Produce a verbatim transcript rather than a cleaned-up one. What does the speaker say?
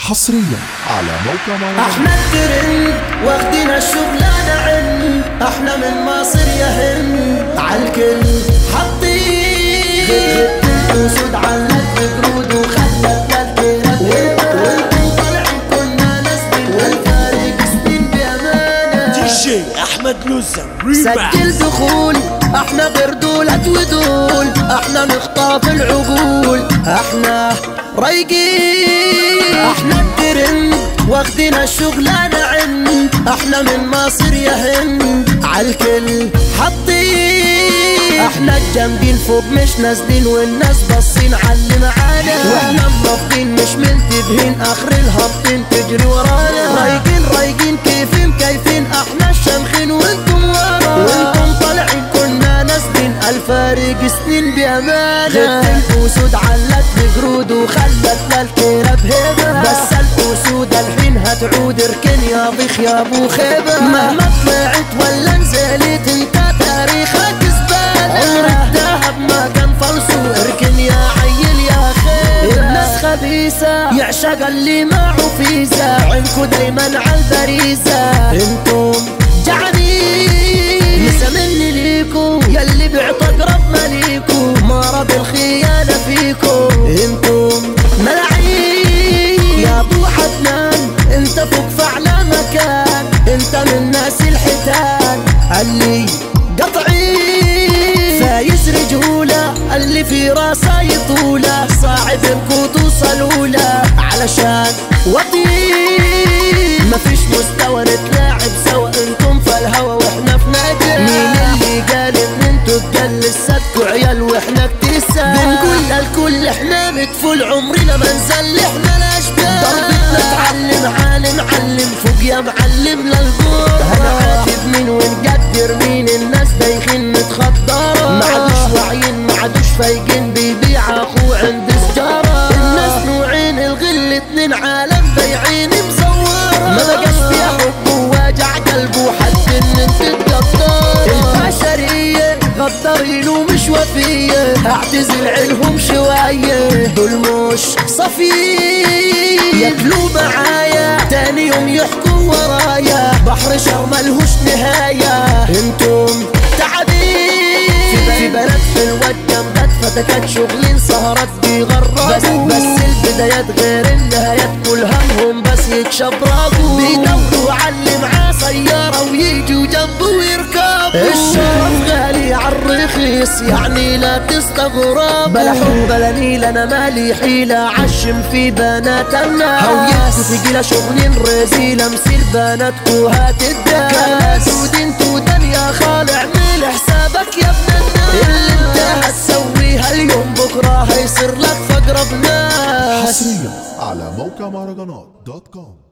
حصريا على موقع مهرجانات. احنا الترند واخدين الشغلانة عن، احنا من مصر يا هند عالكل حاطين اسود علت بجرود وخلت للكرة، وانتم طالعين كنا ناس بالفارق سنين بأمانة. دي جي احمد نوزة سجل دخول، احنا غير دولت ودول، احنا نخطف العقول، احنا رايقين، احنا الترند واخدين الشغلانة عن، احنا من مصر يا هند عالكل حاطين، احنا الجامدين فوق مش نازلين والناس باصين عاللي معانا، واحنا منافقين مش منتبهين اخر الهابطين تجري ورانا، رايقين رايقين كيفين كيفين، احنا الشمخين وانتم ورا، وانتم طالعين كنا نازلين الفارق سنين بأمانة. غبت الأسود علت بجرود وخلت للكرة بهبة، بس الأسود الحين هتعود، اركن يا ضيخ يا ابو خيبة، مهما طلعت ولا نزلت انت تاريخك زبالة، عمر الذهب ما كان فلسو، اركن يا عيل يا خيبة. الناس خبيثة يعشق اللي معه فيزا، عينكو دايما عالبريزة، انتم جعانين نسى مني ليكو، ياللي بعطى قرب مليكو، ما رب الخيانة فيكو، انتم ملاعين يا ابو حدنان، انت فوق فعلى مكان، انت من ناس الحيتان اللي قطعين، فايز رجولة اللي في راسه يطوله، صاعب انكو توصلوا له علشان وطين، مفيش مستوى نتلاعب سوا، انتم في الهوا واحنا في نادي، مين اللي قال ان انتو تقل السبت وعيال واحنا اكتساب، بنقول للكل احنا مدفول عمرنا ما نزل احنا الاشبال، ضربتنا تعلم عالم علم فوق يا معلم للجول، هنعاتب مين ونقدر مين، الناس دايخين متخدرة، ما عادوش واعيين ما عادوش فايقين، بيبيع اخوه عند سجارة، الناس نوعين الغل اتنين عالم بيعين مزورة، ما بقاش فيها حب وواجع قلب وحد ان انت تقدر، البشرية غدارين ومش وفية، اعتزل عنهم شوية، دول مش صفية، ياكلوا معايا تاني يوم يحكوا ورايا، بحر شر ملهوش نهاية، انتم تعبين، في بلد حلوة جنبت فتكات شغلين سهرات بيغربوا، بس, بس البدايات غير النهايات كل همهم بس يتشبرقوا، بيدوروا عاللي معاه سيارة ويجوا جنبه ويركبوا، الشرف غالي عالرخيص يعني لا تستغرب، بلا حب بلا نيل انا مالي حيلة، عشم في بنات الناس، هويتكو ثقيلة شغلين رزيلة، مسير بناتكو هتداس، كانت ودين تودن يا خال اعمل حسابك يا ابن الناس، اللي انت هتسويها اليوم بكرة هيصير لك في اقرب ناس. حصريا على موقع مهرجانات دوت كوم.